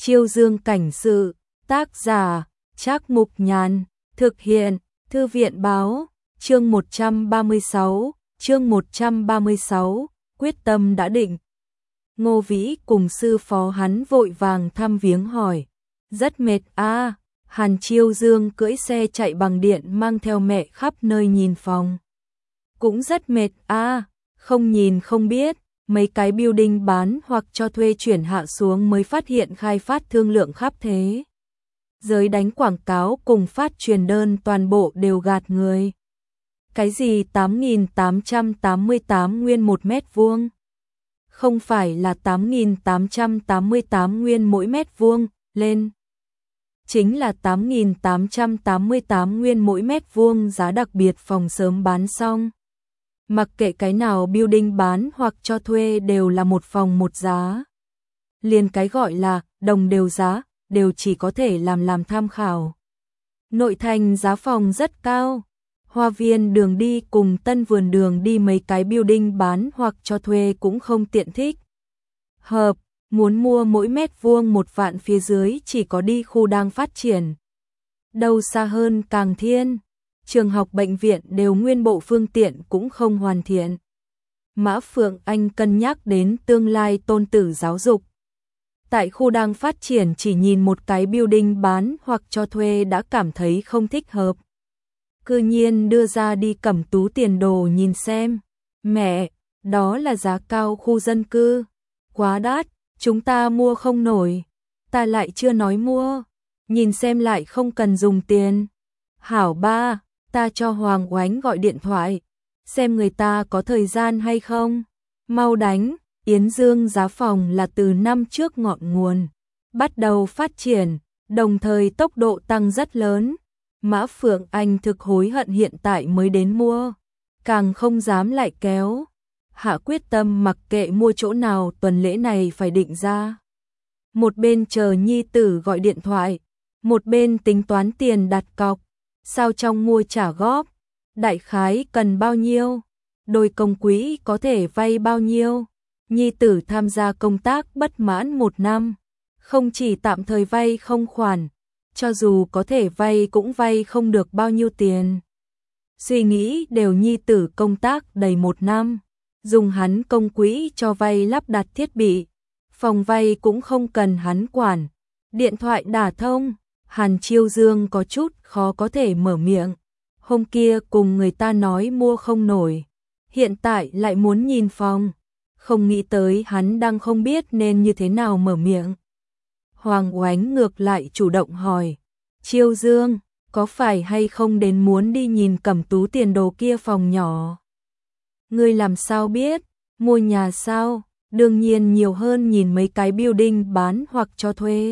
Chiêu Dương cảnh sự, tác giả, Trác Mục Nhàn, thực hiện, Thư viện báo, chương 136, quyết tâm đã định. Ngô Vĩ cùng sư phó hắn vội vàng thăm viếng hỏi, rất mệt à, Hàn Chiêu Dương cưỡi xe chạy bằng điện mang theo mẹ khắp nơi nhìn phòng. Cũng rất mệt à, không nhìn không biết, mấy cái building bán hoặc cho thuê chuyển hạ xuống mới phát hiện khai phát thương lượng khắp thế. Giới đánh quảng cáo cùng phát truyền đơn toàn bộ đều gạt người. Cái gì 8.888 nguyên 1 mét vuông? Không phải là 8.888 nguyên mỗi mét vuông, lên. Chính là 8.888 nguyên mỗi mét vuông giá đặc biệt phòng sớm bán xong. Mặc kệ cái nào building bán hoặc cho thuê đều là một phòng một giá. Liền cái gọi là đồng đều giá, đều chỉ có thể làm tham khảo. Nội thành giá phòng rất cao. Hoa viên đường đi cùng Tân Vườn đường đi mấy cái building bán hoặc cho thuê cũng không tiện thích. Hợp, muốn mua mỗi mét vuông 1 vạn phía dưới chỉ có đi khu đang phát triển. Đâu xa hơn càng thiên. Trường học bệnh viện đều nguyên bộ phương tiện cũng không hoàn thiện. Mã Phượng Anh cân nhắc đến tương lai tôn tử giáo dục. Tại khu đang phát triển chỉ nhìn một cái building bán hoặc cho thuê đã cảm thấy không thích hợp. Cư nhiên đưa ra đi Cẩm Tú Tiền Đồ nhìn xem. Mẹ, đó là giá cao khu dân cư. Quá đắt, chúng ta mua không nổi. Ta lại chưa nói mua. Nhìn xem lại không cần dùng tiền. Hảo ba, ta cho Hoàng Oánh gọi điện thoại. Xem người ta có thời gian hay không. Mau đánh, Yến Dương giá phòng là từ năm trước ngọn nguồn. Bắt đầu phát triển, đồng thời tốc độ tăng rất lớn. Mã Phượng Anh thực hối hận hiện tại mới đến mua, càng không dám lại kéo. Hạ quyết tâm mặc kệ mua chỗ nào tuần lễ này phải định ra. Một bên chờ nhi tử gọi điện thoại, một bên tính toán tiền đặt cọc, sao trong mua trả góp, đại khái cần bao nhiêu, đôi công quỹ có thể vay bao nhiêu. Nhi tử tham gia công tác bất mãn 1 năm, không chỉ tạm thời vay không khoản, cho dù có thể vay cũng vay không được bao nhiêu tiền. Suy nghĩ đều nhi tử công tác đầy 1 năm, dùng hắn công quỹ cho vay lắp đặt thiết bị, phòng vay cũng không cần hắn quản. Điện thoại đả thông, Hàn Chiêu Dương có chút khó có thể mở miệng. Hôm kia cùng người ta nói mua không nổi, hiện tại lại muốn nhìn phòng, không nghĩ tới hắn đang không biết nên như thế nào mở miệng. Hoàng Oánh ngược lại chủ động hỏi, Chiêu Dương, có phải hay không đến muốn đi nhìn Cẩm Tú Tiền Đồ kia phòng nhỏ? Ngươi làm sao biết, mua nhà sao, đương nhiên nhiều hơn nhìn mấy cái building bán hoặc cho thuê.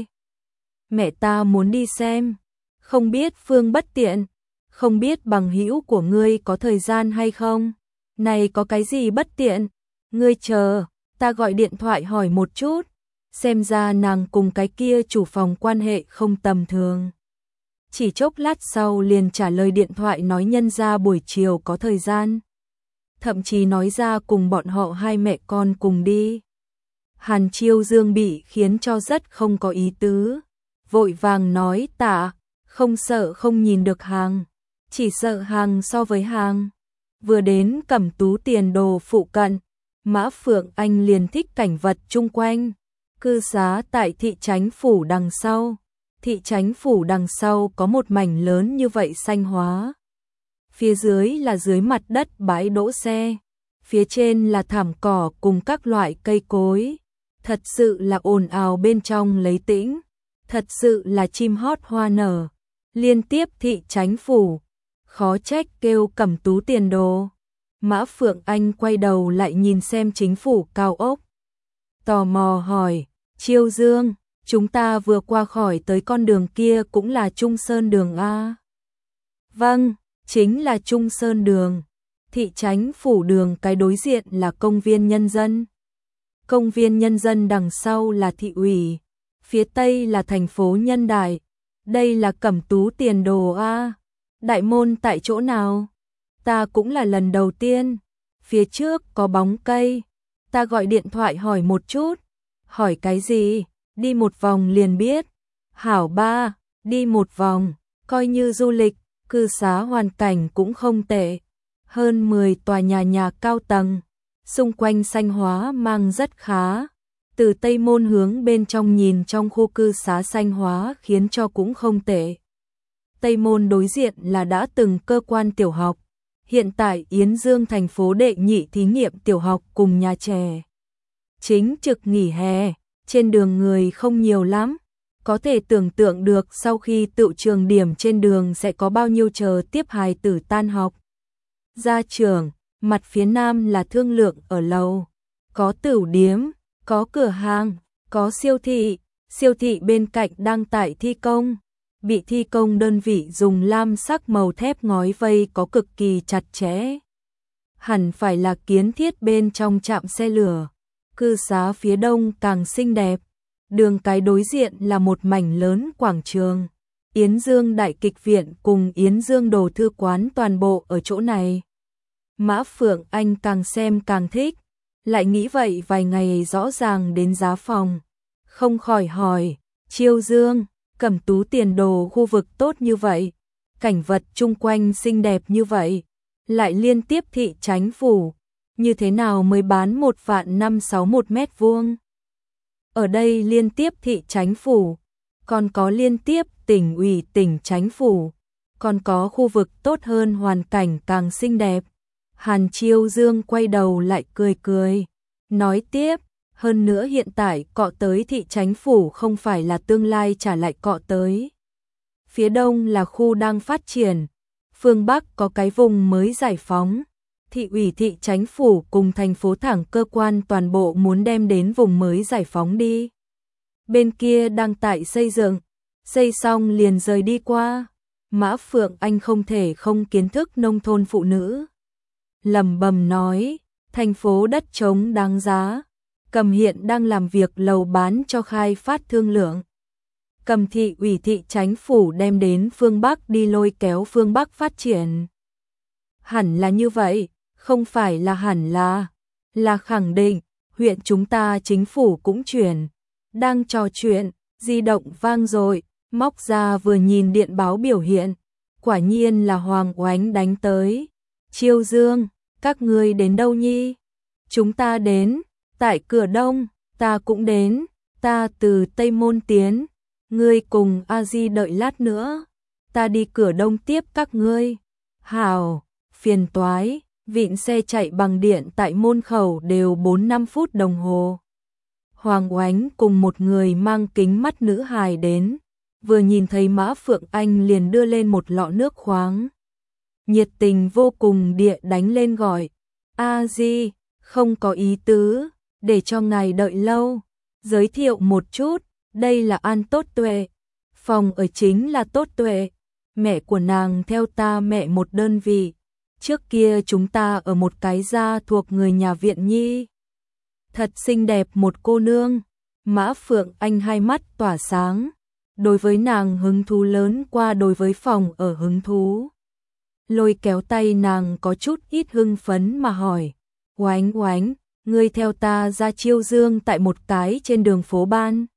Mẹ ta muốn đi xem, không biết Phương bất tiện, không biết bằng hữu của ngươi có thời gian hay không? Này có cái gì bất tiện? Ngươi chờ, ta gọi điện thoại hỏi một chút. Xem ra nàng cùng cái kia chủ phòng quan hệ không tầm thường. Chỉ chốc lát sau liền trả lời điện thoại nói nhân ra buổi chiều có thời gian. Thậm chí nói ra cùng bọn họ hai mẹ con cùng đi. Hàn Chiêu Dương bị khiến cho rất không có ý tứ. Vội vàng nói tạ, không sợ không nhìn được hàng. Chỉ sợ hàng so với hàng. Vừa đến Cẩm Tú Tiền Đồ phụ cận, Mã Phượng Anh liền thích cảnh vật chung quanh. Cư xá tại thị chánh phủ đằng sau. Thị chánh phủ đằng sau có một mảnh lớn như vậy xanh hóa. Phía dưới là dưới mặt đất bãi đỗ xe. Phía trên là thảm cỏ cùng các loại cây cối. Thật sự là ồn ào bên trong lấy tĩnh. Thật sự là chim hót hoa nở. Liên tiếp thị chánh phủ. Khó trách kêu Cẩm Tú Tiền Đồ. Mã Phượng Anh quay đầu lại nhìn xem chính phủ cao ốc. Tò mò hỏi, Chiêu Dương, chúng ta vừa qua khỏi tới con đường kia cũng là Trung Sơn đường A. Vâng, chính là Trung Sơn đường. Thị chánh phủ đường cái đối diện là công viên nhân dân. Công viên nhân dân đằng sau là thị ủy. Phía tây là thành phố Nhân Đại. Đây là Cẩm Tú Tiền Đồ A. Đại môn tại chỗ nào? Ta cũng là lần đầu tiên. Phía trước có bóng cây. Ta gọi điện thoại hỏi một chút. Hỏi cái gì? đi một vòng liền biết. Hảo ba, đi một vòng, coi như du lịch, cư xá hoàn cảnh cũng không tệ. Hơn 10 tòa nhà cao tầng, xung quanh xanh hóa mang rất khá. Từ Tây Môn hướng bên trong nhìn trong khu cư xá xanh hóa khiến cho cũng không tệ. Tây Môn đối diện là đã từng cơ quan tiểu học. Hiện tại Yến Dương thành phố đệ nhị thí nghiệm tiểu học cùng nhà trẻ. Chính trực nghỉ hè, trên đường người không nhiều lắm. Có thể tưởng tượng được sau khi tựu trường điểm trên đường sẽ có bao nhiêu chờ tiếp hài tử tan học. Ra trường, mặt phía nam là thương lượng ở lầu. Có tửu điếm, có cửa hàng, có siêu thị bên cạnh đang tại thi công. Bị thi công đơn vị dùng lam sắc màu thép ngói vây có cực kỳ chặt chẽ. Hẳn phải là kiến thiết bên trong trạm xe lửa. Cư xá phía đông càng xinh đẹp. Đường cái đối diện là một mảnh lớn quảng trường. Yến Dương Đại Kịch Viện cùng Yến Dương Đồ Thư Quán toàn bộ ở chỗ này. Mã Phượng Anh càng xem càng thích. Lại nghĩ vậy vài ngày rõ ràng đến giá phòng. Không khỏi hỏi, Chiêu Dương, Cẩm Tú tiền đồ khu vực tốt như vậy. Cảnh vật chung quanh xinh đẹp như vậy. Lại liên tiếp thị chánh phủ. Như thế nào mới bán 1.561 mét vuông? Ở đây liên tiếp thị chánh phủ, còn có liên tiếp tỉnh ủy tỉnh chánh phủ, còn có khu vực tốt hơn hoàn cảnh càng xinh đẹp. Hàn Chiêu Dương quay đầu lại cười, nói tiếp, hơn nữa hiện tại cọ tới thị chánh phủ không phải là tương lai trả lại cọ tới. Phía đông là khu đang phát triển, phương Bắc có cái vùng mới giải phóng. Thị ủy thị chánh phủ cùng thành phố thẳng cơ quan toàn bộ muốn đem đến vùng mới giải phóng đi. Bên kia đang tại xây dựng, xây xong liền rời đi qua. Mã Phượng Anh không thể không kiến thức nông thôn phụ nữ. Lẩm bẩm nói, thành phố đất trống đáng giá. Cầm hiện đang làm việc lầu bán cho khai phát thương lượng. Cầm thị ủy thị chánh phủ đem đến phương Bắc đi lôi kéo phương Bắc phát triển. Hẳn là như vậy. Không phải là hẳn là khẳng định, huyện chúng ta chính phủ cũng chuyển. Đang trò chuyện, di động vang rồi, móc ra vừa nhìn điện báo biểu hiện. Quả nhiên là Hoàng Oánh đánh tới. Chiêu Dương, các ngươi đến đâu nhi? Chúng ta đến, tại cửa đông, ta cũng đến, ta từ Tây Môn tiến. Ngươi cùng A Di đợi lát nữa, ta đi cửa đông tiếp các ngươi. Hảo, phiền toái. Vịn xe chạy bằng điện tại môn khẩu đều 4-5 phút đồng hồ. Hoàng Oánh cùng một người mang kính mắt nữ hài đến, vừa nhìn thấy Mã Phượng Anh liền đưa lên một lọ nước khoáng. Nhiệt tình vô cùng địa đánh lên gọi, A Di, không có ý tứ, để cho ngài đợi lâu. Giới thiệu một chút, đây là An Tốt Tuệ, phòng ở chính là Tốt Tuệ, mẹ của nàng theo ta mẹ một đơn vị. Trước kia chúng ta ở một cái gia thuộc người nhà viện nhi. Thật xinh đẹp một cô nương. Mã Phượng Anh hai mắt tỏa sáng. Đối với nàng hứng thú lớn qua đối với phòng ở hứng thú. Lôi kéo tay nàng có chút ít hưng phấn mà hỏi. Oánh Oánh, ngươi theo ta ra Chiêu Dương tại một cái trên đường phố ban.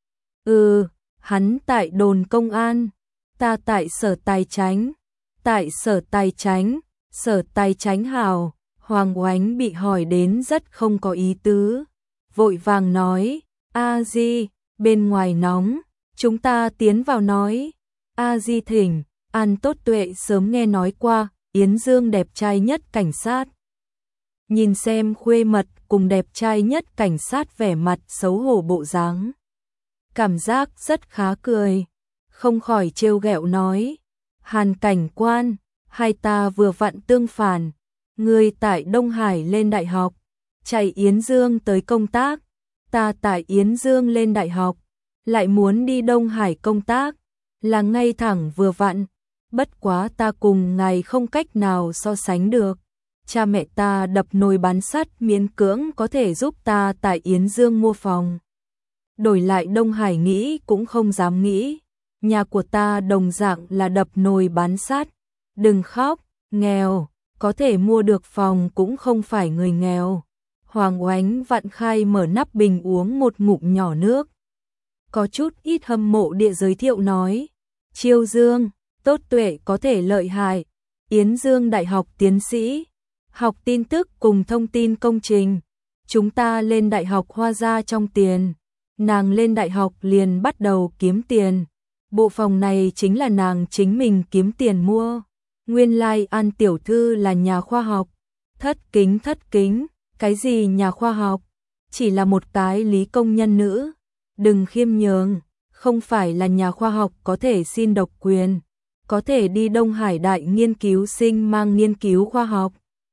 Hắn tại đồn công an. Ta tại sở tài chánh. Tại sở tài chánh. Sở tài chánh hào, Hoàng Oánh bị hỏi đến rất không có ý tứ. Vội vàng nói, A Di, bên ngoài nóng, chúng ta tiến vào nói. A Di thỉnh, An Tốt Tuệ sớm nghe nói qua, Yến Dương đẹp trai nhất cảnh sát. Nhìn xem khuê mật cùng đẹp trai nhất cảnh sát vẻ mặt xấu hổ bộ dáng. Cảm giác rất khá cười, không khỏi trêu ghẹo nói, Hàn cảnh quan. Hai ta vừa vặn tương phản, người tại Đông Hải lên đại học, chạy Yến Dương tới công tác, ta tại Yến Dương lên đại học, lại muốn đi Đông Hải công tác, là ngay thẳng vừa vặn, bất quá ta cùng ngài không cách nào so sánh được. Cha mẹ ta đập nồi bán sắt miễn cưỡng có thể giúp ta tại Yến Dương mua phòng. Đổi lại Đông Hải nghĩ cũng không dám nghĩ, nhà của ta đồng dạng là đập nồi bán sắt. Đừng khóc, nghèo, có thể mua được phòng cũng không phải người nghèo. Hoàng Oánh vặn khai mở nắp bình uống một ngụm nhỏ nước. có chút ít hâm mộ địa giới thiệu nói. Chiêu Dương, Tốt Tuệ có thể lợi hại. Yến Dương đại học tiến sĩ, học tin tức cùng thông tin công trình. Chúng ta lên đại học hoa ra trong tiền. Nàng lên đại học liền bắt đầu kiếm tiền. Bộ phòng này chính là nàng chính mình kiếm tiền mua. Nguyên lai An tiểu thư là nhà khoa học. Thất kính, cái gì nhà khoa học? Chỉ là một cái lý công nhân nữ. Đừng khiêm nhường, không phải là nhà khoa học có thể xin độc quyền. Có thể đi Đông Hải đại nghiên cứu sinh mang nghiên cứu khoa học.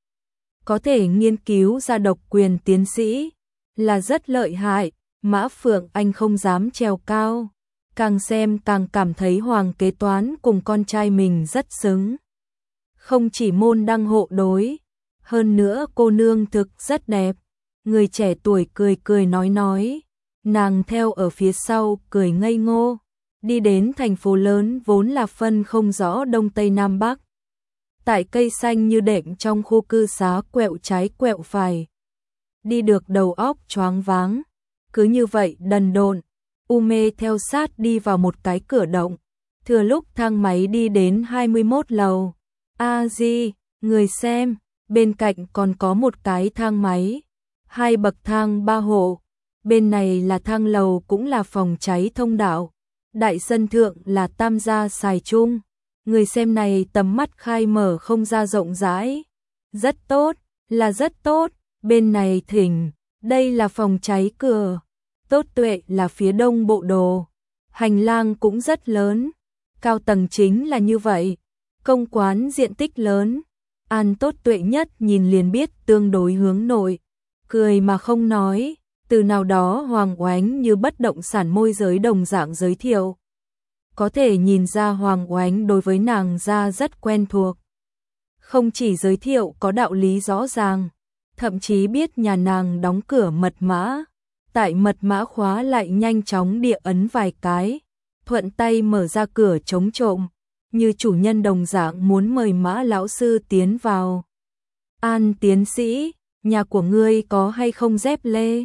Có thể nghiên cứu ra độc quyền tiến sĩ. Là rất lợi hại. Mã Phượng Anh không dám trèo cao. Càng xem càng cảm thấy Hoàng kế toán cùng con trai mình rất xứng. Không chỉ môn đăng hộ đối. Hơn nữa cô nương thực rất đẹp. Người trẻ tuổi cười nói. Nàng theo ở phía sau cười ngây ngô. Đi đến thành phố lớn vốn là phân không rõ Đông Tây Nam Bắc. Tại cây xanh như đệm trong khu cư xá quẹo trái quẹo phải. Đi được đầu óc choáng váng. Cứ như vậy đần độn, u mê theo sát đi vào một cái cửa động. Thừa lúc thang máy đi đến 21 lầu. Di, người xem, bên cạnh còn có một cái thang máy. 2 bậc thang 3 hộ. Bên này là thang lầu cũng là phòng cháy thông đạo. Đại sân thượng là tam gia xài chung. Người xem này tầm mắt khai mở không ra rộng rãi. Rất tốt, là rất tốt. Bên này thỉnh, đây là phòng cháy cửa. Tốt Tuệ là phía đông bộ đồ. Hành lang cũng rất lớn. Cao tầng chính là như vậy. Công quán diện tích lớn. An Tốt Tuệ nhất nhìn liền biết tương đối hướng nội. Cười mà không nói. Từ nào đó Hoàng Oánh như bất động sản môi giới đồng dạng giới thiệu. Có thể nhìn ra Hoàng Oánh đối với nàng ra rất quen thuộc. Không chỉ giới thiệu có đạo lý rõ ràng. Thậm chí biết nhà nàng đóng cửa mật mã. Tại mật mã khóa lại nhanh chóng địa ấn vài cái. Thuận tay mở ra cửa chống trộm. Như chủ nhân đồng dạng muốn mời Mã lão sư tiến vào. An tiến sĩ, nhà của ngươi có hay không dép lê?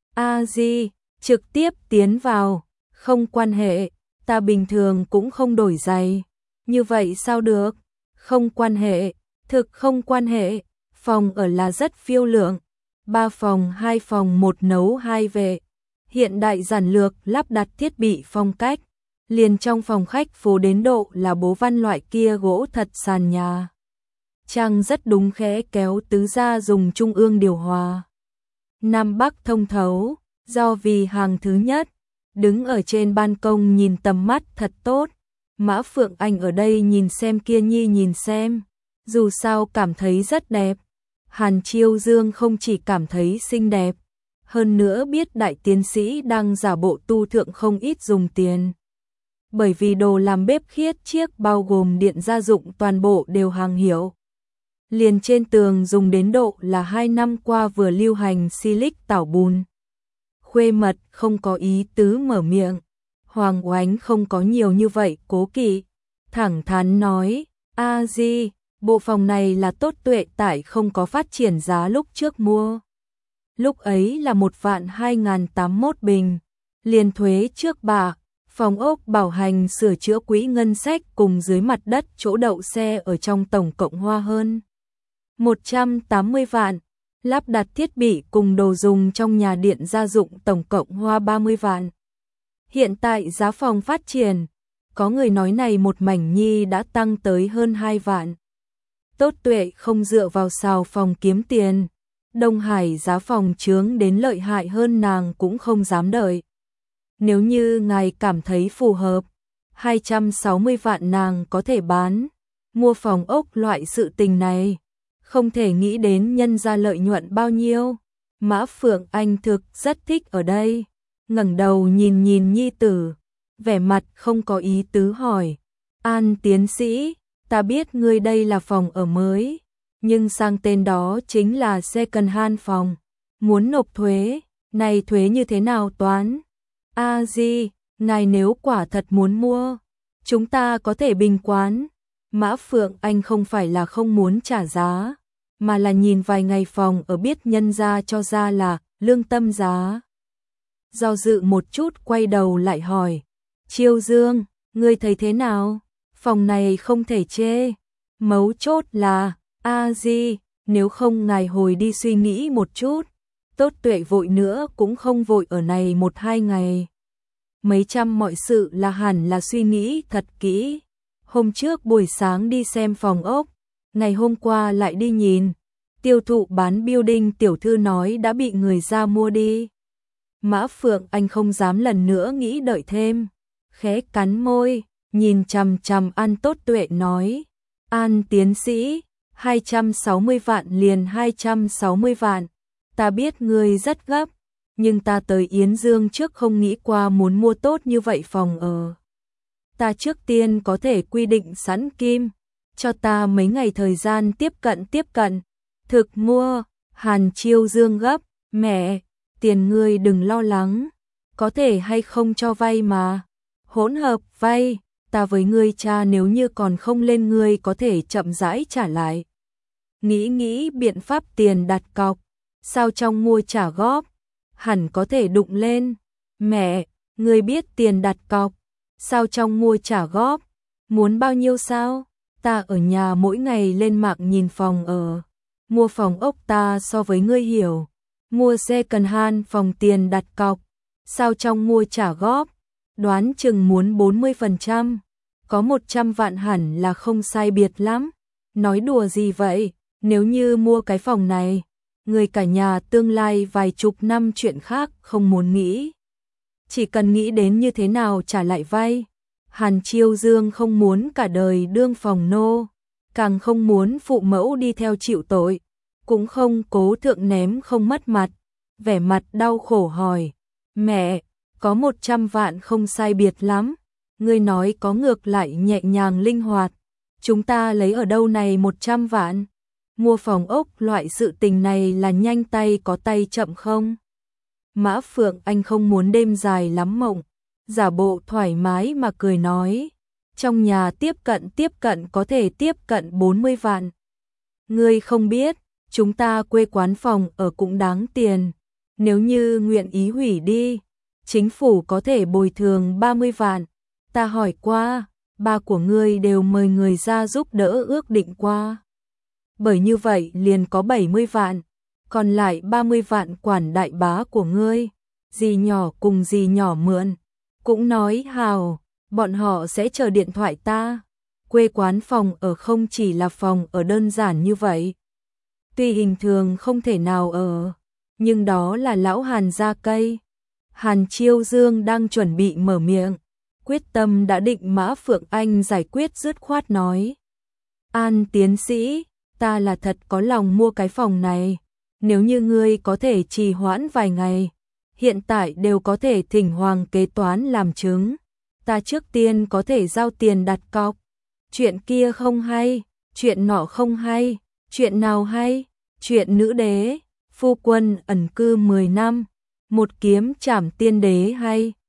Di, trực tiếp tiến vào. Không quan hệ, ta bình thường cũng không đổi giày. Như vậy sao được? Không quan hệ, thực không quan hệ. Phòng ở là rất phiêu lượng. 3 phòng 2 phòng 1 nấu 2 vệ. Hiện đại giản lược lắp đặt thiết bị phong cách. Liền trong phòng khách phố đến độ là bố văn loại kia gỗ thật sàn nhà. Trang rất đúng khẽ kéo tứ gia dùng trung ương điều hòa. Nam Bắc thông thấu, do vì hàng thứ nhất. Đứng ở trên ban công nhìn tầm mắt thật tốt. Mã Phượng Anh ở đây nhìn xem kia nhi nhìn xem. Dù sao cảm thấy rất đẹp. Hàn Chiêu Dương không chỉ cảm thấy xinh đẹp. Hơn nữa biết đại tiến sĩ đang giả bộ tu thượng không ít dùng tiền. Bởi vì đồ làm bếp khiết chiếc bao gồm điện gia dụng toàn bộ đều hàng hiệu. Liền trên tường dùng đến độ là 2 năm qua vừa lưu hành silic tảo bùn. Khuê mật không có ý tứ mở miệng. Hoàng Oánh không có nhiều như vậy cố kỵ. Thẳng thắn nói, Di, bộ phòng này là Tốt Tuệ tại không có phát triển giá lúc trước mua. Lúc ấy là 1.281 bình. Liền thuế trước bạ. Phòng ốc bảo hành sửa chữa quỹ ngân sách cùng dưới mặt đất chỗ đậu xe ở trong tổng cộng hoa hơn 180 vạn. Lắp đặt thiết bị cùng đồ dùng trong nhà điện gia dụng tổng cộng hoa 30 vạn. Hiện tại giá phòng phát triển, có người nói này một mảnh nhi đã tăng tới hơn 2 vạn. Tốt Tuệ không dựa vào xào phòng kiếm tiền. Đông Hải giá phòng chướng đến lợi hại hơn nàng cũng không dám đợi. Nếu như ngài cảm thấy phù hợp, 260 vạn nàng có thể bán. Mua phòng ốc loại sự tình này, không thể nghĩ đến nhân ra lợi nhuận bao nhiêu. Mã Phượng Anh thực rất thích ở đây. Ngẩng đầu nhìn nhi tử, vẻ mặt không có ý tứ hỏi. An tiến sĩ, ta biết ngươi đây là phòng ở mới, nhưng sang tên đó chính là second hand phòng. Muốn nộp thuế, này thuế như thế nào toán? Di, ngài nếu quả thật muốn mua, chúng ta có thể bình quán. Mã Phượng Anh không phải là không muốn trả giá, mà là nhìn vài ngày phòng ở biết nhân ra cho ra là lương tâm giá. do dự một chút quay đầu lại hỏi, Chiêu Dương, ngươi thấy thế nào? Phòng này không thể chê. Mấu chốt là, Di, nếu không ngài hồi đi suy nghĩ một chút. Tốt Tuệ vội nữa cũng không vội ở này 1-2 ngày. Mấy trăm mọi sự là hẳn là suy nghĩ thật kỹ. Hôm trước buổi sáng đi xem phòng ốc, ngày hôm qua lại đi nhìn. Tiêu thụ bán building tiểu thư nói đã bị người ra mua đi. Mã Phượng Anh không dám lần nữa nghĩ đợi thêm. Khẽ cắn môi, nhìn chằm chằm An Tốt Tuệ nói. An tiến sĩ, 260 vạn liền 260 vạn. Ta biết ngươi rất gấp, nhưng ta tới Yến Dương trước không nghĩ qua muốn mua tốt như vậy phòng ở. Ta trước tiên có thể quy định sẵn kim, cho ta mấy ngày thời gian tiếp cận. Thực mua, Hàn Chiêu Dương gấp, mẹ, tiền ngươi đừng lo lắng, có thể hay không cho vay mà. Hỗn hợp vay, ta với ngươi cha nếu như còn không lên ngươi có thể chậm rãi trả lại. Nghĩ biện pháp tiền đặt cọc, sao trong mua trả góp, hẳn có thể đụng lên. Mẹ, ngươi biết tiền đặt cọc, sao trong mua trả góp, muốn bao nhiêu sao? Ta ở nhà mỗi ngày lên mạng nhìn phòng ở, mua phòng ốc ta so với ngươi hiểu, mua second hand phòng tiền đặt cọc, sao trong mua trả góp, đoán chừng muốn 40%, có 100 vạn hẳn là không sai biệt lắm. Nói đùa gì vậy, nếu như mua cái phòng này, người cả nhà tương lai vài chục năm chuyện khác không muốn nghĩ. Chỉ cần nghĩ đến như thế nào trả lại vay. Hàn Chiêu Dương không muốn cả đời đương phòng nô, càng không muốn phụ mẫu đi theo chịu tội, cũng không cố thượng ném không mất mặt, vẻ mặt đau khổ hỏi, mẹ, có 100 vạn không sai biệt lắm, ngươi nói có ngược lại nhẹ nhàng linh hoạt, chúng ta lấy ở đâu này 100 vạn, mua phòng ốc loại sự tình này là nhanh tay có tay chậm không? Mã Phượng Anh không muốn đêm dài lắm mộng, giả bộ thoải mái mà cười nói, trong nhà tiếp cận có thể tiếp cận 40 vạn. Ngươi không biết, chúng ta quê quán phòng ở cũng đáng tiền, nếu như nguyện ý hủy đi, chính phủ có thể bồi thường 30 vạn. Ta hỏi qua, ba của ngươi đều mời người ra giúp đỡ ước định qua. Bởi như vậy liền có 70 vạn, còn lại 30 vạn quản đại bá của ngươi, dì nhỏ cùng dì nhỏ mượn. Cũng nói hào, bọn họ sẽ chờ điện thoại ta. Quê quán phòng ở không chỉ là phòng ở đơn giản như vậy. Tuy hình thường không thể nào ở, nhưng đó là lão Hàn gia cây. Hàn Chiêu Dương đang chuẩn bị mở miệng, quyết tâm đã định. Mã Phượng Anh giải quyết dứt khoát nói. An tiến sĩ, ta là thật có lòng mua cái phòng này, nếu như ngươi có thể trì hoãn vài ngày, hiện tại đều có thể thỉnh hoàng kế toán làm chứng, ta trước tiên có thể giao tiền đặt cọc. Chuyện kia không hay, chuyện nọ không hay, chuyện nào hay? Chuyện nữ đế, phu quân ẩn cư 10 năm, một kiếm trảm tiên đế hay?